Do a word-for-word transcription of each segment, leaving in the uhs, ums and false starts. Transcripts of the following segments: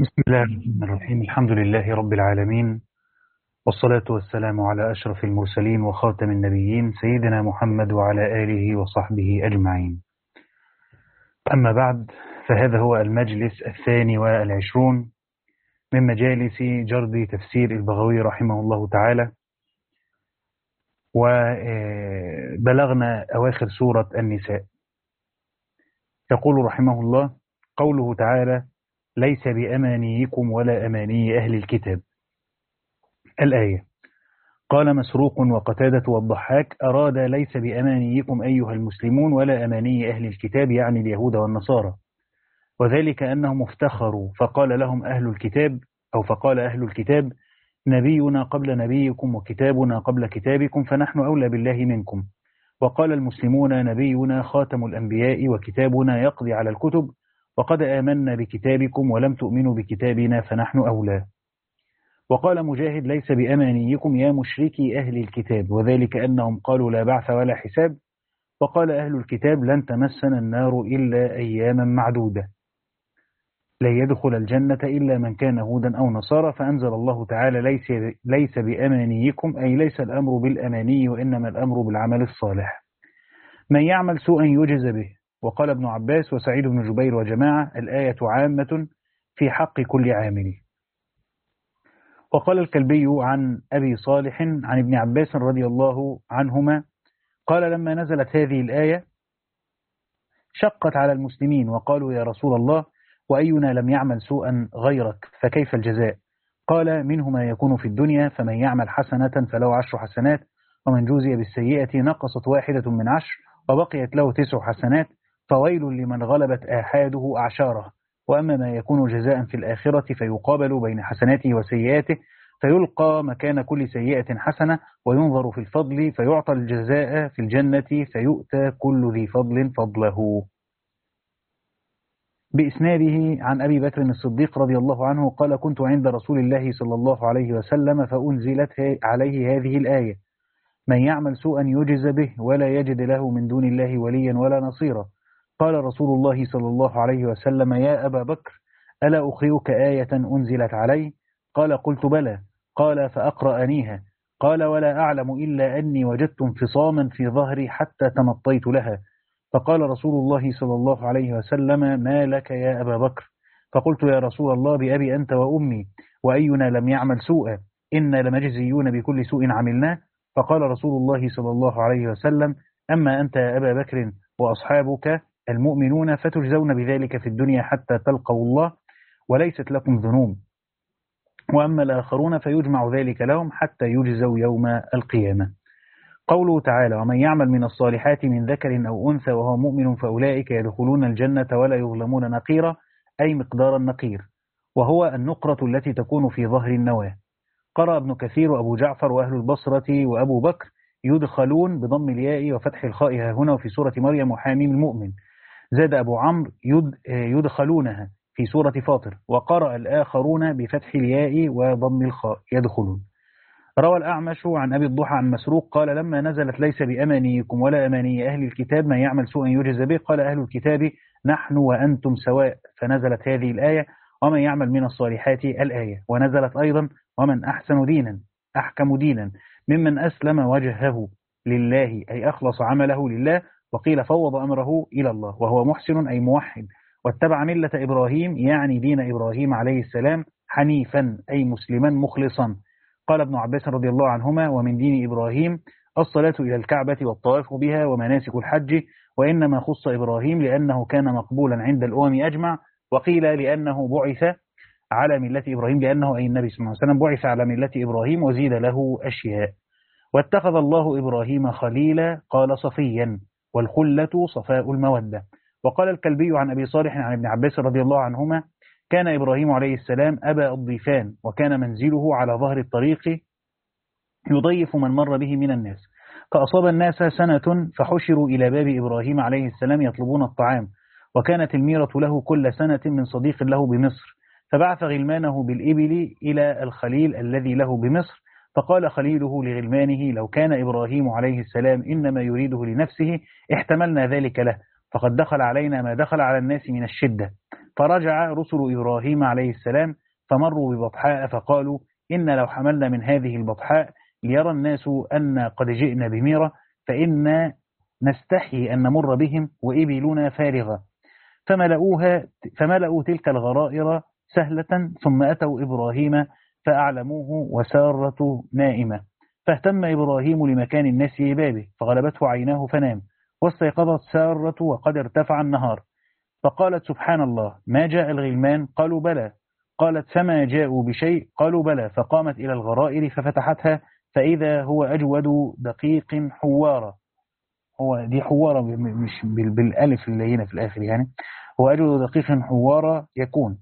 بسم الله الرحمن الرحيم. الحمد لله رب العالمين، والصلاة والسلام على أشرف المرسلين وخاتم النبيين سيدنا محمد وعلى آله وصحبه أجمعين. أما بعد، فهذا هو المجلس الثاني والعشرون من مجالس جرد تفسير البغوي رحمه الله تعالى، وبلغنا أواخر سورة النساء. يقول رحمه الله: قوله تعالى: ليس بأمانيكم ولا أماني أهل الكتاب. الآية. قال مسروق وقتادة والضحاك: أراد ليس بأمانيكم أيها المسلمون ولا أماني أهل الكتاب، يعني اليهود والنصارى، وذلك أنهم افتخروا فقال لهم أهل الكتاب أو فقال أهل الكتاب: نبينا قبل نبيكم وكتابنا قبل كتابكم فنحن أولى بالله منكم. وقال المسلمون: نبينا خاتم الأنبياء وكتابنا يقضي على الكتب، وقد آمنا بكتابكم ولم تؤمنوا بكتابنا فنحن أولى. وقال مجاهد: ليس بأمانيكم يا مشركي أهل الكتاب، وذلك أنهم قالوا لا بعث ولا حساب. وقال أهل الكتاب: لن تمسنا النار إلا أياما معدودة، لن يدخل الجنة إلا من كان هودا أو نصارى. فأنزل الله تعالى: ليس, ليس بأمانيكم، أي ليس الأمر بالأماني وإنما الأمر بالعمل الصالح. من يعمل سوءا يجز به. وقال ابن عباس وسعيد بن جبير وجماعة: الآية عامة في حق كل عامل. وقال الكلبي عن أبي صالح عن ابن عباس رضي الله عنهما قال: لما نزلت هذه الآية شقت على المسلمين وقالوا: يا رسول الله، وأينا لم يعمل سوءا غيرك فكيف الجزاء؟ قال: منه ما يكون في الدنيا، فمن يعمل حسنة فله عشر حسنات، ومن جوزي بالسيئة نقصت واحدة من عشر وبقيت له تسع حسنات، فويل لمن غلبت آحاده أعشاره. وأما ما يكون جزاء في الآخرة فيقابل بين حسناته وسيئاته، فيلقى مكان كل سيئة حسنة، وينظر في الفضل فيعطى الجزاء في الجنة، فيؤتى كل ذي فضل فضله. بإسناده عن أبي بكر الصديق رضي الله عنه قال: كنت عند رسول الله صلى الله عليه وسلم فأنزلت عليه هذه الآية: من يعمل سوءا يجز به ولا يجد له من دون الله وليا ولا نصيرا. قال رسول الله صلى الله عليه وسلم: يا أبا بكر، ألا أخرئك آية أنزلت علي؟ قال: قلت بلى. قال: فأقرأنيها. قال: ولا أعلم إلا أني وجدت انفصاما في ظهري حتى تمطيت لها. فقال رسول الله صلى الله عليه وسلم: ما لك يا أبا بكر؟ فقلت: يا رسول الله، بأبي أنت وأمي، وأينا لم يعمل سوءا إنا لمجزيون بكل سوء عملناه. فقال رسول الله صلى الله عليه وسلم: أما أنت يا أبا بكر وأصحابك المؤمنون فتجزون بذلك في الدنيا حتى تلقوا الله وليست لكم ذنوب، وأما الآخرون فيجمع ذلك لهم حتى يجزوا يوم القيامة. قوله تعالى: ومن يعمل من الصالحات من ذكر أو أنثى وهو مؤمن فأولئك يدخلون الجنة ولا يظلمون نقيرا، أي مقدار النقير، وهو النقرة التي تكون في ظهر النواة. قرأ ابن كثير وأبو جعفر وأهل البصرة وأبو بكر يدخلون بضم الياء وفتح الخاء هنا وفي سورة مريم وحاميم المؤمن. زاد أبو عمرو يد يدخلونها في سورة فاطر. وقرأ الآخرون بفتح الياء وضم الخاء يدخلون. روى الأعمش عن أبي الضحى عن مسروق قال: لما نزلت ليس بأمانيكم ولا أماني أهل الكتاب من يعمل سوءا يجز به، قال أهل الكتاب: نحن وأنتم سواء، فنزلت هذه الآية: ومن يعمل من الصالحات الآية. ونزلت أيضا: ومن أحسن دينا أحكم دينا ممن أسلم وجهه لله، أي أخلص عمله لله. وقيل: فوض أمره إلى الله، وهو محسن أي موحد، واتبع ملة إبراهيم، يعني دين إبراهيم عليه السلام، حنيفا أي مسلما مخلصا. قال ابن عباس رضي الله عنهما: ومن دين إبراهيم الصلاة إلى الكعبة والطواف بها ومناسك الحج، وإنما خص إبراهيم لأنه كان مقبولا عند الأمم أجمع. وقيل لأنه بعث على ملة إبراهيم، لأنه أي النبي صلى الله عليه وسلم بعث على ملة إبراهيم وزيد له أشياء. واتخذ الله إبراهيم خليلا، قال صفيا، والخلة صفاء المودة. وقال الكلبي عن أبي صالح عن ابن عباس رضي الله عنهما: كان إبراهيم عليه السلام أبا الضيفان، وكان منزله على ظهر الطريق يضيف من مر به من الناس، فأصاب الناس سنة فحشروا إلى باب إبراهيم عليه السلام يطلبون الطعام، وكانت الميرة له كل سنة من صديق له بمصر، فبعث غلمانه بالإبل إلى الخليل الذي له بمصر، فقال خليله لغلمانه: لو كان إبراهيم عليه السلام إنما يريده لنفسه احتملنا ذلك له، فقد دخل علينا ما دخل على الناس من الشدة، فرجع رسل إبراهيم عليه السلام فمروا ببطحاء فقالوا إن لو حملنا من هذه البطحاء ليرى الناس أن قد جئنا بميرة فإن نستحي أن نمر بهم وإبلنا فارغة، فملؤوها فملؤوا تلك الغرائر سهلة، ثم أتوا إبراهيم فأعلموه وسارة نائمة، فاهتم إبراهيم لمكان الناس ببابه فغلبته عيناه فنام، واستيقظت سارة وقد ارتفع النهار، فقالت سبحان الله ما جاء الغلمان؟ قالوا بلى. قالت فما جاءوا بشيء؟ قالوا بلى. فقامت إلى الغرائر ففتحتها فإذا هو أجود دقيق حوارة، هو دي حوارة مش بالألف اللي هنا في الآخر، يعني هو أجود دقيق حوارة يكون.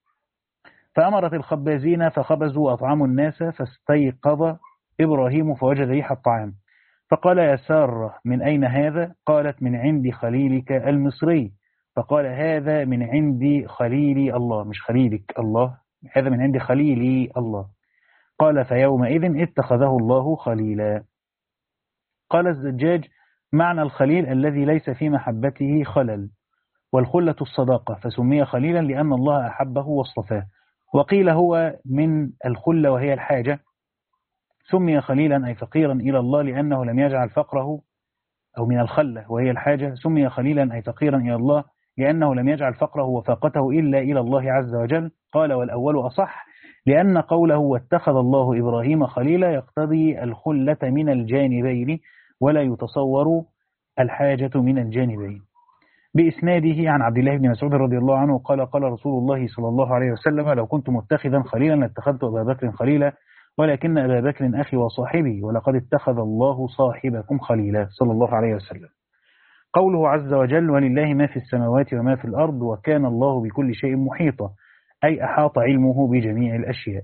فأمرت الخبازين فخبزوا وأطعموا الناس، فاستيقظ إبراهيم فوجد ريح الطعام، فقال يا سارة من أين هذا؟ قالت من عند خليلك المصري. فقال هذا من عند خليلي الله، مش خليلك الله، هذا من عند خليلي الله. قال فيومئذ اتخذه الله خليلا. قال الزجاج معنى الخليل الذي ليس في محبته خلل، والخلة الصداقة، فسمي خليلا لأن الله أحبه واصطفاه. وقيل هو من الخلة وهي الحاجة، سمي خليلا أي فقيرا إلى الله لأنه لم يجعل فقره، أو من الخلة وهي الحاجة، سمي خليلا أي فقيرا إلى الله لأنه لم يجعل فقره وفاقته إلا إلى الله عز وجل. قال والأول أصح لأن قوله واتخذ الله إبراهيم خليلا يقتضي الخلة من الجانبين ولا يتصور الحاجة من الجانبين. بإسناده عن عبد الله بن مسعود رضي الله عنه قال قال رسول الله صلى الله عليه وسلم لو كنت متخذا خليلا لاتخذت أبا بكر خليلا ولكن أبا بكر أخي وصاحبي ولقد اتخذ الله صاحبكم خليلا صلى الله عليه وسلم. قوله عز وجل ولله ما في السماوات وما في الأرض وكان الله بكل شيء محيطا، أي أحاط علمه بجميع الأشياء.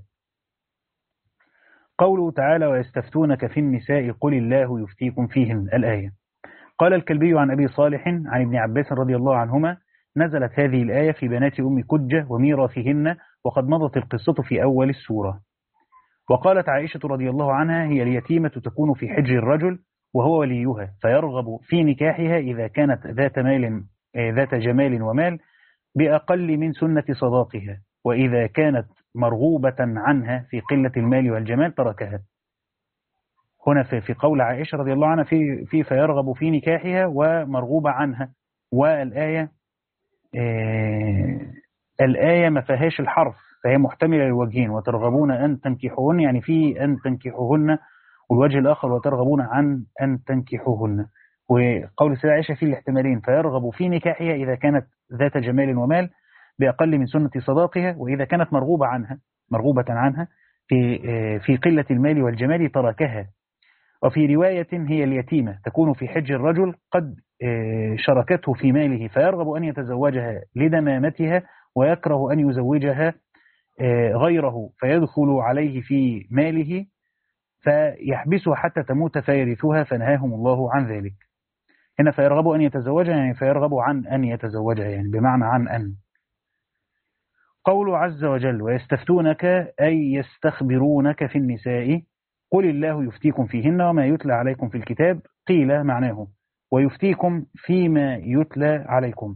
قوله تعالى ويستفتونك في النساء قل الله يفتيكم فيهن، الآية. قال الكلبي عن أبي صالح عن ابن عباس رضي الله عنهما نزلت هذه الآية في بنات أم كجة وميراثهن، وقد مضت القصة في أول السورة. وقالت عائشة رضي الله عنها هي اليتيمة تكون في حجر الرجل وهو وليها فيرغب في نكاحها إذا كانت ذات مال ذات جمال ومال بأقل من سنة صداقها، وإذا كانت مرغوبة عنها في قلة المال والجمال تركها. هنا في في قول عائشة رضي الله عنها في في فيرغب في نكاحها ومرغوبة عنها، والآية آه الآية ما فيهاش الحرف فهي محتملة للوجهين، وترغبون أن تنكحوهن يعني في أن تنكحوهن، والوجه الآخر وترغبون عن أن تنكحوهن. وقول سيدة عائشة في الاحتمالين فيرغب في نكاحها إذا كانت ذات جمال ومال بأقل من سنة صداقها، وإذا كانت مرغوبة عنها مرغوبة عنها في في قلة المال والجمال تركها. وفي رواية هي اليتيمة تكون في حج الرجل قد شركته في ماله فيرغب أن يتزوجها لدمامتها ويكره أن يزوجها غيره فيدخل عليه في ماله فيحبسها حتى تموت فيرثها فنهاهم الله عن ذلك. هنا فيرغب أن يتزوجها يعني فيرغب عن أن يتزوجها يعني بمعنى عن أن. قول عز وجل ويستفتونك أي يستخبرونك في النساء قل الله يفتيكم فيهن وما يتلى عليكم في الكتاب، قيل معناه ويفتيكم فيما يتلى عليكم،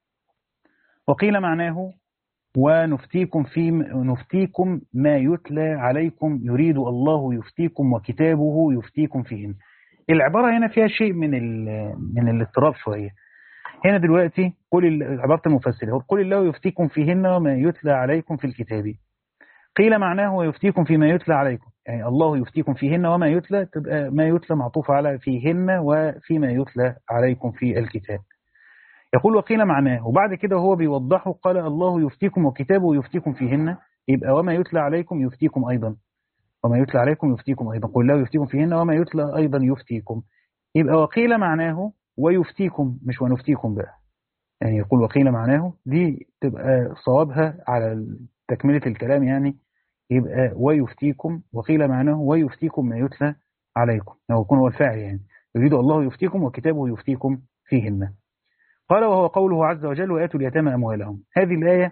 وقيل معناه ونفتيكم في نفتيكم ما يتلى عليكم يريد الله يفتيكم وكتابه يفتيكم فيهن. العبارة هنا فيها شيء من من الاضطراب شوية. هنا دلوقتي قل عبارة المفسر قل الله يفتيكم فيهن وما يتلى عليكم في الكتاب، قيل معناه ويفتيكم فيما يتلى عليكم، يعني الله يفتيكم فيهن وما يتلى تبقى ما يتلى معطوف على فيهن وفيما يتلى عليكم في الكتاب. يقول وقيل معناه، وبعد كده هو بيوضحه قال الله يفتيكم وكتابه يفتيكم فيهن، يبقى وما يتلى عليكم يفتيكم أيضا، وما يتلى عليكم يفتيكم أيضا، قل الله يفتيكم فيهن وما يتلى أيضا يفتيكم. يبقى وقيل معناه ويفتيكم مش ونفتيكم بقى، يعني يقول وقيل معناه دي تبقى صوابها على تكملة الكلام، يعني يبقى ويفتيكم وقيل معناه ويفتيكم ما يتلى عليكم، أو يكون هو الفاعل يعني يريد الله يفتيكم وكتابه يفتيكم فيهن. قال وهو قوله عز وجل وآتوا اليتامى أموالهم. هذه الآية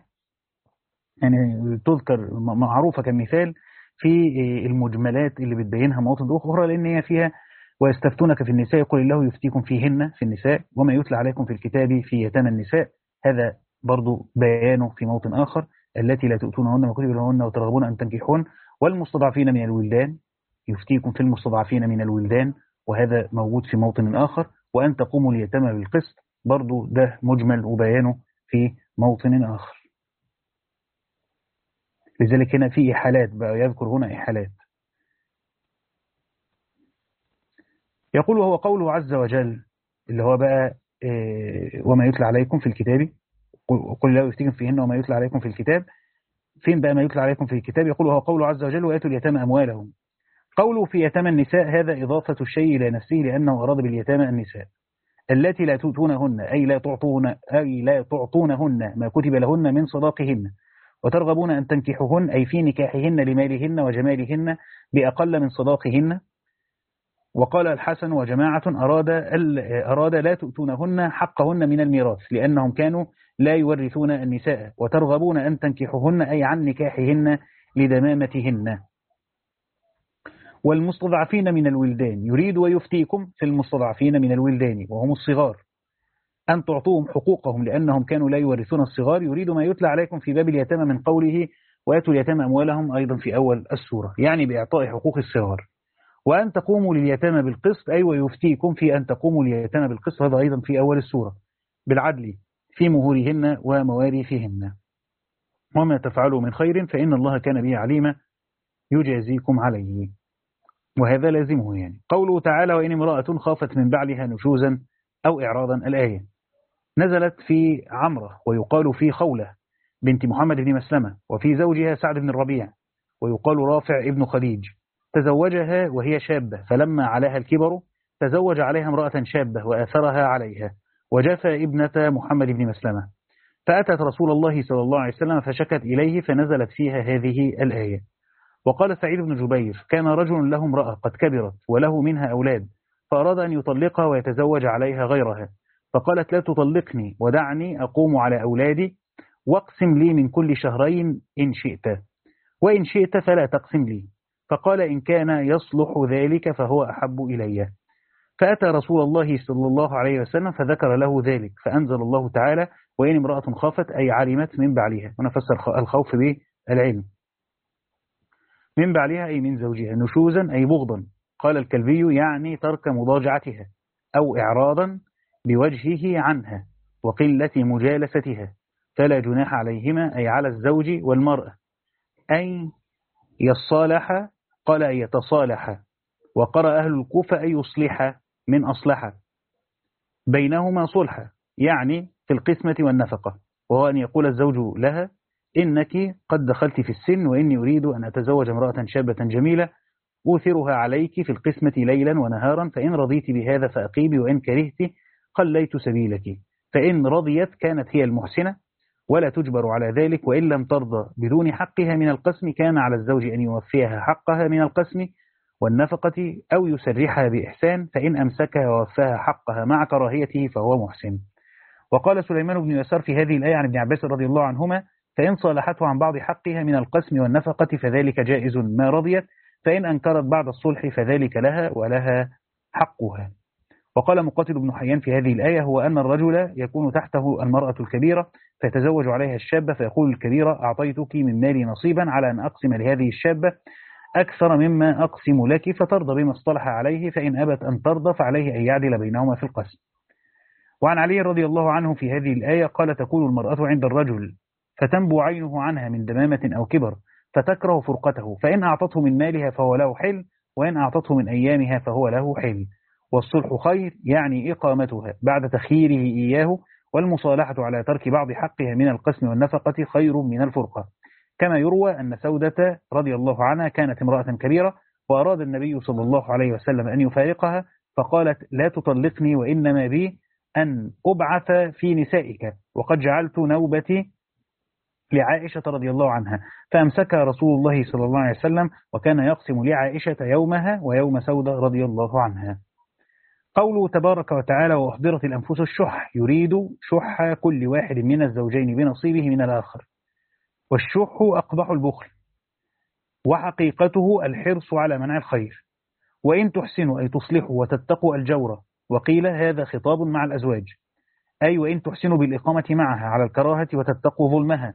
يعني تذكر معروفة كمثال في المجملات اللي بتبينها مواطن أخرى، لأن هي فيها ويستفتونك في النساء قل الله يفتيكم فيهن في النساء وما يتلى عليكم في الكتاب في يتامى النساء، هذا برضو بيانه في موطن آخر، التي لا تؤتونهن ما كتب لهن وترغبون أن تنكحون، والمستضعفين من الولدان، يفتيكم في المستضعفين من الولدان، وهذا موجود في موطن آخر، وأن تقوموا اليتامى بالقسط، برضو ده مجمل وبيانه في موطن آخر. لذلك هنا في إحالات بقى، يذكر هنا إحالات. يقول وهو قوله عز وجل اللي هو بقى إيه وما يتلى عليكم في الكتاب، قل لا يفتيكم فيهن وما يتلى عليكم في الكتاب. فين بقى ما يتلى عليكم في الكتاب؟ يقول وهو قوله عز وجل وآتوا اليتامى أموالهم. قوله في يتامى النساء هذا إضافة الشيء إلى نفسه، لأنه أراد باليتامى النساء التي لا تؤتونهن، أي لا تعطون أي لا تعطونهن ما كتب لهن من صداقهن، وترغبون أن تنكحوهن أي في نكاحهن لمالهن وجمالهن بأقل من صداقهن. وقال الحسن وجماعة أراد أراد لا تؤتونهن حقهن من الميراث، لأنهم كانوا لا يورثون النساء، وترغبون أن تنكحوهن أي عن نكاحهن لدمامتهن. والمستضعفين من الولدان يريد ويفتيكم في المستضعفين من الولدان وهم الصغار أن تعطوهم حقوقهم، لأنهم كانوا لا يورثون الصغار. يريد ما يتلى عليكم في باب اليتامى من قوله وآتوا اليتامى أموالهم أيضا في أول السورة، يعني بإعطاء حقوق الصغار. وأن تقوموا لليتامى بالقسط أي ويفتيكم في أن تقوموا لليتامى بالقسط، هذا أيضا في أول السورة، بالعدل في مهورهن ومواريثهن، وما تفعلوا من خير فإن الله كان به عليما يجازيكم عليه، وهذا لازمه. يعني قوله تعالى وإن امرأة خافت من بعلها نشوزا أو إعراضا، الآية نزلت في عمرة، ويقال في خولة بنت محمد بن مسلمة، وفي زوجها سعد بن الربيع، ويقال رافع ابن خديج، تزوجها وهي شابة، فلما عليها الكبر تزوج عليها امرأة شابة وآثرها عليها، وجفى ابنة محمد بن مسلمة، فأتت رسول الله صلى الله عليه وسلم فشكت إليه فنزلت فيها هذه الآية. وقال سعيد بن جبير كان رجل له امرأة قد كبرت وله منها أولاد، فأراد أن يطلقها ويتزوج عليها غيرها، فقالت لا تطلقني ودعني أقوم على أولادي، واقسم لي من كل شهرين إن شئت، وإن شئت فلا تقسم لي. فقال إن كان يصلح ذلك فهو أحب إلي. فأتى رسول الله صلى الله عليه وسلم فذكر له ذلك، فأنزل الله تعالى وإن امرأة خافت أي علمت من بعلها، ونفسر الخوف بالعلم، من بعلها أي من زوجها، نشوزا أي بغضا، قال الكلبي يعني ترك مضاجعتها أو إعراضا بوجهه عنها وقلة مجالستها، فلا جناح عليهما أي على الزوج والمرأة أي يصالح، قال أي يتصالح، وقرأ أهل الكوفة أي يصلح من أصلح بينهما صلحا، يعني في القسمة والنفقة، وهو أن يقول الزوج لها إنك قد دخلت في السن وإني أريد أن أتزوج امرأة شابة جميلة أوثرها عليك في القسمة ليلا ونهارا، فإن رضيت بهذا فأقيبي وإن كرهت قليت سبيلك. فإن رضيت كانت هي المحسنة ولا تجبر على ذلك، وإن لم ترضى بدون حقها من القسم كان على الزوج أن يوفيها حقها من القسم والنفقة أو يسرحها بإحسان، فإن أمسكها ووفاها حقها مع كراهيته فهو محسن. وقال سليمان بن يسار في هذه الآية عن ابن عباس رضي الله عنهما فإن صالحته عن بعض حقها من القسم والنفقة فذلك جائز ما رضيت، فإن أنكرت بعد الصلح فذلك لها ولها حقها. وقال مقاتل بن حيان في هذه الآية هو أن الرجل يكون تحته المرأة الكبيرة فيتزوج عليها الشابة، فيقول الكبيرة أعطيتك من مالي نصيبا على أن أقسم لهذه الشابة أكثر مما أقسم لك، فترضى بما اصطلح عليه، فإن أبت أن ترضى فعليه أن يعدل بينهما في القسم. وعن علي رضي الله عنه في هذه الآية قال تكون المرأة عند الرجل فتنبو عينه عنها من دمامة أو كبر فتكره فرقته، فإن أعطته من مالها فهو له حل، وإن أعطته من أيامها فهو له حل. والصلح خير يعني إقامتها بعد تخييره إياه، والمصالحة على ترك بعض حقها من القسم والنفقة خير من الفرقة. كما يروى أن سودة رضي الله عنها كانت امرأة كبيرة وأراد النبي صلى الله عليه وسلم أن يفارقها، فقالت لا تطلقني وإنما بي أن أبعث في نسائك، وقد جعلت نوبتي لعائشة رضي الله عنها، فأمسكها رسول الله صلى الله عليه وسلم وكان يقسم لعائشة يومها ويوم سودة رضي الله عنها. قوله تبارك وتعالى وأحضرت الأنفس الشح، يريد شح كل واحد من الزوجين بنصيبه من الآخر، والشح أقبح البخل، وحقيقته الحرص على منع الخير. وإن تحسنوا أي تصلحوا وتتقوا الجورة، وقيل هذا خطاب مع الأزواج أي وإن تحسنوا بالإقامة معها على الكراهة وتتقوا ظلمها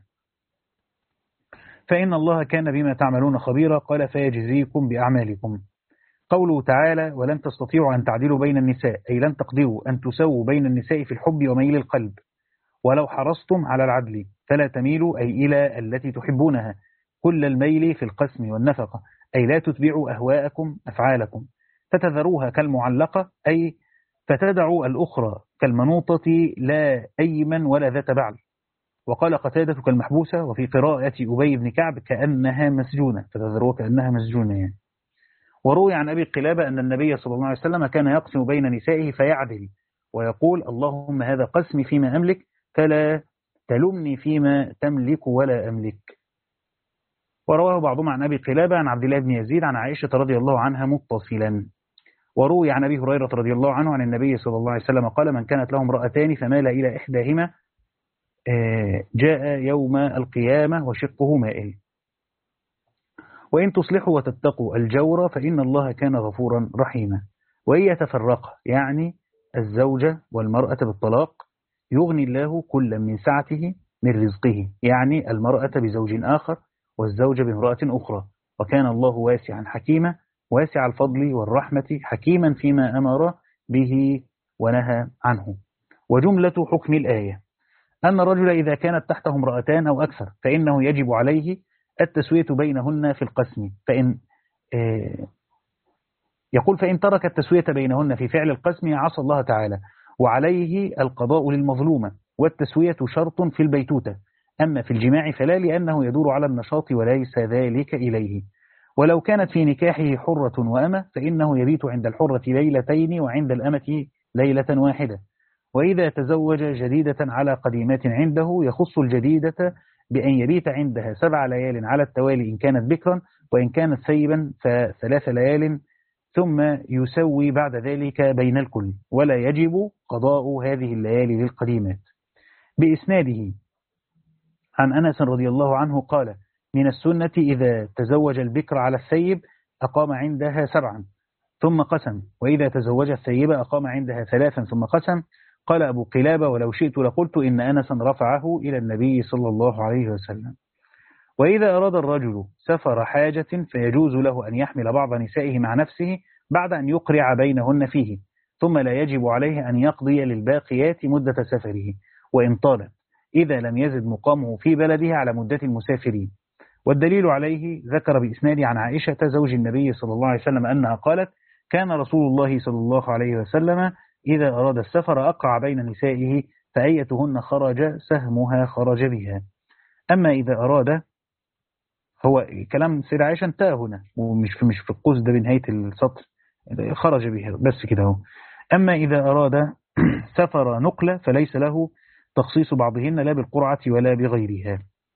فإن الله كان بما تعملون خبيرا. قال فيجزيكم بأعمالكم. قوله تعالى ولن تستطيعوا أن تعدلوا بين النساء أي لن تقدروا أن تسووا بين النساء في الحب وميل القلب ولو حرصتم على العدل فلا تميلوا أي إلى التي تحبونها كل الميل في القسم والنفقة أي لا تتبعوا أهواءكم أفعالكم فتذروها كالمعلقة أي فتدعوا الأخرى كالمنوطة لا أيمن ولا ذات بعل. وقال قتادة كالمحبوسة وفي قراءة أبي بن كعب كأنها مسجونة فتذروها كأنها مسجونة يعني. وروي عن أبي قلابة أن النبي صلى الله عليه وسلم كان يقسم بين نسائه فيعدل ويقول اللهم هذا قسمي فيما أملك فلا تلمني فيما تملك ولا أملك. ورواه بعضهم عن أبي قلابة عن عبد الله بن يزيد عن عائشة رضي الله عنها متصلا. وروي عن أبي هريرة رضي الله عنه عن النبي صلى الله عليه وسلم قال من كانت له امرأتان فمال إلى إحداهما جاء يوم القيامة وشقه مائل. وإن تصلحوا وتتقوا الجور فإن الله كان غفورا رحيما. وإن يتفرقا يعني الزوجة والمرأة بالطلاق يغني الله كل من سعته من رزقه يعني المرأة بزوج آخر والزوجة بامرأة أخرى وكان الله واسعا حكيما واسع الفضل والرحمة حكيما فيما أمر به ونهى عنه. وجملة حكم الآية أن الرجل إذا كانت تحته امرأتان أو أكثر فإنه يجب عليه التسوية بينهن في القسم فإن يقول فإن ترك التسوية بينهن في فعل القسم عصى الله تعالى وعليه القضاء للمظلومة والتسوية شرط في البيتوتة أما في الجماع فلا لأنه يدور على النشاط وليس ذلك إليه. ولو كانت في نكاحه حرة وأمة فإنه يبيت عند الحرة ليلتين وعند الأمة ليلة واحدة. وإذا تزوج جديدة على قديمات عنده يخص الجديدة بأن يبيت عندها سبع ليال على التوالي إن كانت بكرا وإن كانت ثيبا فثلاث ليال ثم يسوي بعد ذلك بين الكل ولا يجب قضاء هذه الليالي للقديمات. بإسناده عن أنس رضي الله عنه قال من السنة إذا تزوج البكر على الثيب أقام عندها سبعا ثم قسم وإذا تزوج الثيب أقام عندها ثلاثا ثم قسم. قال أبو قلابة ولو شئت لقلت إن أنسا رفعه إلى النبي صلى الله عليه وسلم. وإذا أراد الرجل سفر حاجة فيجوز له أن يحمل بعض نسائه مع نفسه بعد أن يقرع بينهن فيه ثم لا يجب عليه أن يقضي للباقيات مدة سفره وإن طالت إذا لم يزد مقامه في بلده على مدة المسافرين. والدليل عليه ذكر بإسناد عن عائشة زوج النبي صلى الله عليه وسلم أنها قالت كان رسول الله صلى الله عليه وسلم إذا أراد السفر أقع بين نسائه فأيتهن خرج سهمها خرج بها. أما إذا أراد هو كلام سيدة عائشة انتهى هنا ومش في مش في القوس ده بنهاية السطر خرج بها بس كده هو. أما إذا أراد سفر نقلة فليس له تخصيص بعضهن لا بالقرعة ولا بغيرها.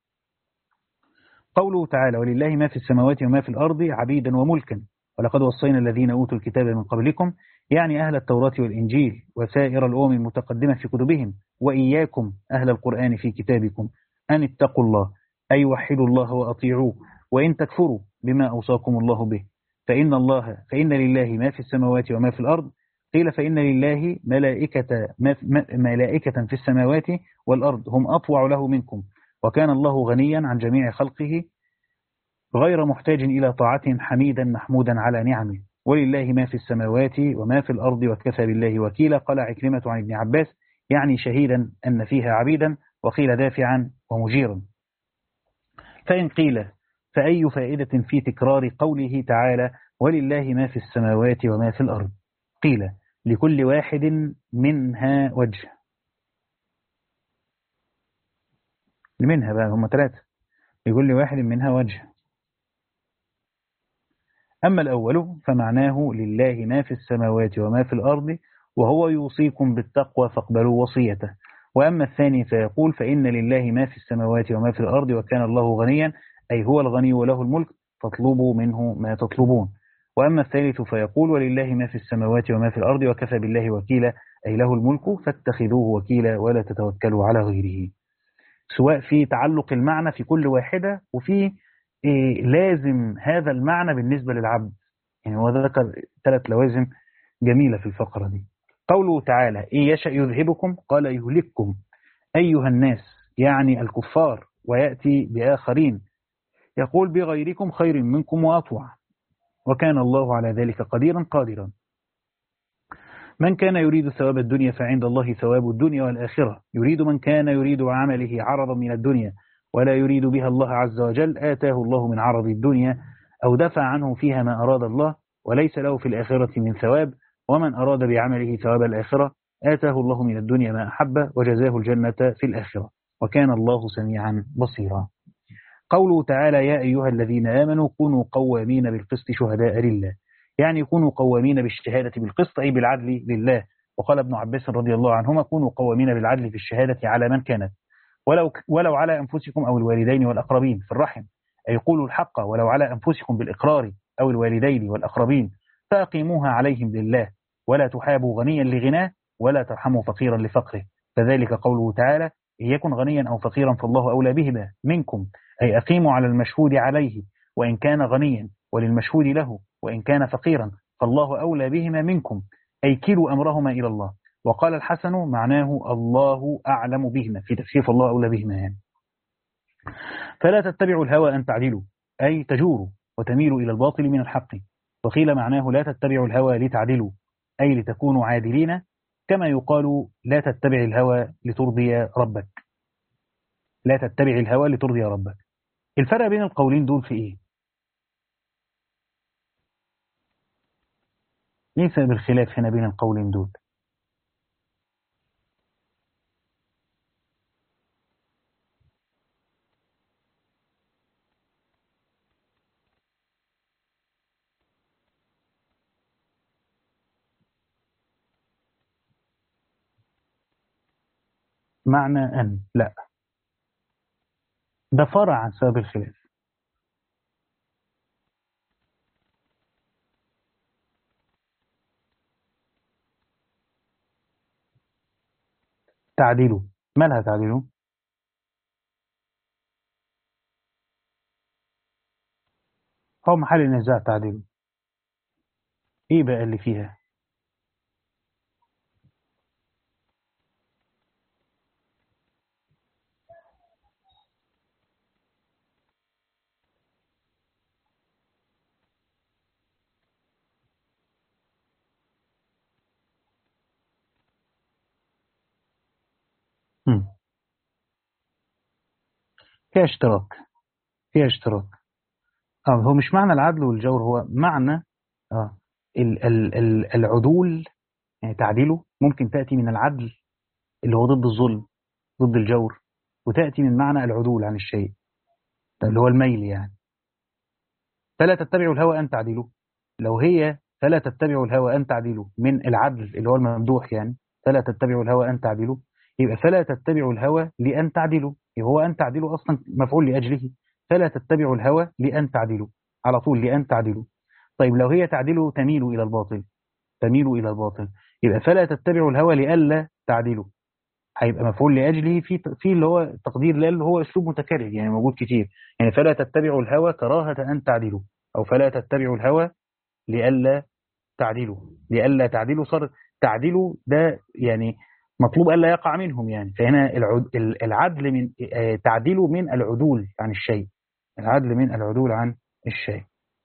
قوله تعالى ولله ما في السماوات وما في الأرض عبيدا وملكا ولقد وصينا الذين أوتوا الكتاب من قبلكم يعني أهل التوراة والإنجيل وسائر الأمم المتقدمة في كتبهم وإياكم أهل القرآن في كتابكم أن اتقوا الله أي وحدوا الله وأطيعوه وإن تكفروا بما أوصاكم الله به فإن الله فإن لله ما في السماوات وما في الأرض. قيل فإن لله ملائكة, ملائكة في السماوات والأرض هم أطوع له منكم وكان الله غنيا عن جميع خلقه غير محتاج إلى طاعتهم حميدا محمودا على نعمه ولله ما في السماوات وما في الأرض وكفى بالله وكيلا. قال عكرمة عن ابن عباس يعني شهيدا أن فيها عبيدا وقيل دافعا ومجيرا. فإن قيل فأي فائدة في تكرار قوله تعالى ولله ما في السماوات وما في الأرض؟ قيل لكل واحد منها وجه منها بقى هم ثلاثة لكل واحد منها وجه. أما الأول فمعناه لله ما في السماوات وما في الأرض وهو يوصيكم بالتقوى فاقبلوا وصيته. وأما الثاني فيقول فإن لله ما في السماوات وما في الأرض وكان الله غنيا أي هو الغني وله الملك فاطلبوا منه ما تطلبون. وأما الثالث فيقول ولله ما في السماوات وما في الأرض وكفى بالله وكيلا أي له الملك فاتخذوه وكيلا ولا تتوكلوا على غيره. سواء في تعلق المعنى في كل واحدة وفي إيه لازم هذا المعنى بالنسبة للعبد يعني هو ذكر ثلاث لوازم جميلة في الفقرة دي. قوله تعالى إن يشأ يذهبكم قال يهلككم أيها الناس، يعني الكفار، ويأتي بآخرين يقول بغيركم خير منكم وأطوع، وكان الله على ذلك قديرا قادرا. من كان يريد ثواب الدنيا فعند الله ثواب الدنيا والآخرة. يريد من كان يريد عمله عرضا من الدنيا ولا يريد بها الله عز وجل آتاه الله من عرض الدنيا أو دفع عنه فيها ما أراد الله، وليس له في الآخرة من ثواب. ومن أراد بعمله ثواب الآخرة آتاه الله من الدنيا ما أحب وجزاه الجنة في الآخرة، وكان الله سميعا بصيرا. قوله تعالى يا أيها الذين آمنوا كونوا قوامين بالقسط شهداء لله، يعني يكونوا قوامين بالشهادة بالقسط أي بالعدل لله. وقال ابن عباس رضي الله عنهما كونوا قوامين بالعدل في الشهادة على من كانت، ولو, ولو على أنفسكم أو الوالدين والأقربين في الرحم، أي قولوا الحق ولو على أنفسكم بالإقرار أو الوالدين والأقربين، فأقيموها عليهم لله، ولا تحابوا غنيا لغناه ولا ترحموا فقيرا لفقره. فذلك قوله تعالى إن يكن غنيا أو فقيرا فالله أولى بهما منكم، أي أقيموا على المشهود عليه وإن كان غنيا، وللمشهود له وإن كان فقيرا، فالله أولى بهما منكم، أي كلوا أمرهما إلى الله. وقال الحسن معناه الله أعلم بهما في تفسير الله أولى بهما يعني. فلا تتبعوا الهوى أن تعدلوا، أي تجوروا وتميلوا إلى الباطل من الحق. وقيل معناه لا تتبعوا الهوى لتعدلوا، أي لتكونوا عادلين، كما يقال لا تتبع الهوى لترضي ربك. لا تتبع الهوى لترضي ربك. الفرق بين القولين دول في إيه؟ ايه سبب الخلاف هنا بين القولين دول؟ معنى أن لا، ده فرع عن سبب الخلاف. تعديله مالها تعديله؟ هو محل النزاع تعديله. ايه بقى اللي فيها؟ مم. فيها اشتراك، فيها اشتراك. اه هو مش معنى العدل والجور، هو معنى اه ال ال ال العدول، يعني تعديله ممكن تأتي من العدل اللي هو ضد الظلم ضد الجور، وتأتي من معنى العدول عن الشيء اللي هو الميل يعني. فلا تتبعوا الهوى أن تعدلوا، لو هي فلا تتبعوا الهوى أن تعدلوا من العدل اللي هو الممدوح يعني، فلا تتبعوا الهوى أن تعدلوا، يبقى فلا تتبعوا الهوى لأن تعدلوا، يبقى هو أن تعدلوا أصلا مفعول لأجله، فلا تتبعوا الهوى لأن تعدلوا على طول، لأن تعدلوا. طيب لو هي تعدلوا تميلوا إلى الباطل، تميلوا إلى الباطل، يبقى فلا تتبعوا الهوى لألا تعدلوا، هيبقى مفعول لأجله في في اللي هو تقدير لا اللي هو أسلوب متكرر يعني موجود كتير، يعني فلا تتبعوا الهوى كراهة أن تعدلوا، أو فلا تتبعوا الهوى لئلا تعدلوا. لئلا تعدلوا صار تعدلوا ده يعني مطلوب ألا يقع منهم يعني. فهنا العد العدل من تعدلوا من العدول عن الشيء، العدل من العدول عن الشيء.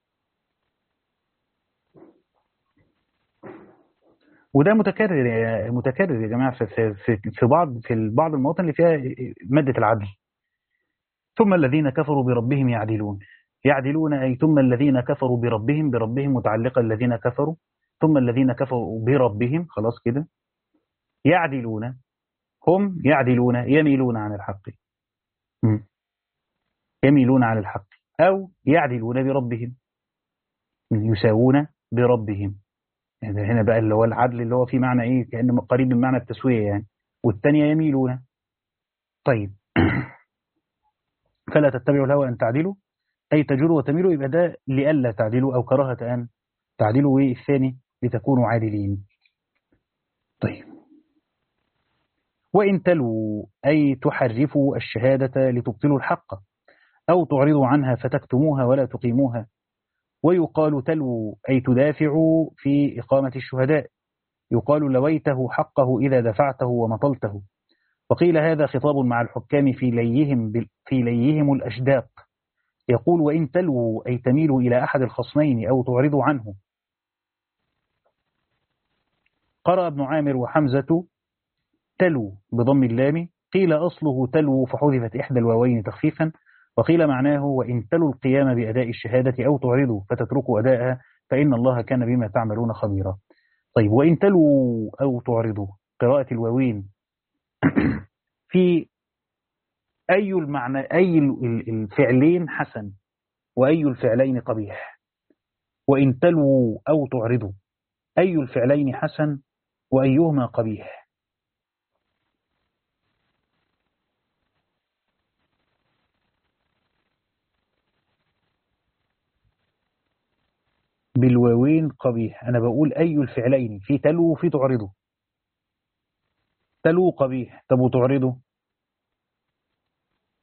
وده متكرر متكرر يا جماعة في في في بعض في بعض المواطن اللي فيها مادة العدل. ثم الذين كفروا بربهم يعدلون، يعدلون أي ثم الذين كفروا بربهم، بربهم متعلقة الذين كفروا، ثم الذين كفروا بربهم خلاص كده، يعدلون هم يعدلون يميلون عن الحق، يميلون عن الحق، أو يعدلون بربهم يساوون بربهم. يعني هنا بقى اللي هو العدل اللي هو في معنى إيه كأنه قريب من معنى التسوية يعني، والثانية يميلون. طيب فلا تتبعوا الهوى أن تعدلوا أي تجروا وتميلوا، يبقى ده لئلا تعدلوا أو كراهة أن تعدلوا، والثاني لتكونوا عادلين. طيب وإن تلوا أي تحرفوا الشهادة لتبطلوا الحق، أو تعرضوا عنها فتكتموها ولا تقيموها. ويقال تلوا أي تدافعوا في إقامة الشهداء، يقال لويته حقه إذا دفعته ومطلته. وقيل هذا خطاب مع الحكام في ليهم, في ليهم الأشداق. يقول وإن تلووا أي تميلوا إلى أحد الخصمين أو تعرضوا عنه. قرأ ابن عامر وحمزة تلو بضم اللام، قيل أصله تلو فحذفت إحدى الواوين تخفيفا، وقيل معناه وإن تلوا القيام بأداء الشهادة أو تعرضوا فتتركوا أداءها فإن الله كان بما تعملون خبيرا. طيب وإن تلوا أو تعرضوا قراءة الواوين في أي المعنى أي الفعلين حسن وأي الفعلين قبيح؟ وإن تلوا أو تعرضوا أي الفعلين حسن وأيهما قبيح؟ بالواوين قبيح. أنا بقول أي الفعلين، في تلو وفي تعرضوا. تلو قبيح، طب وتعرضوا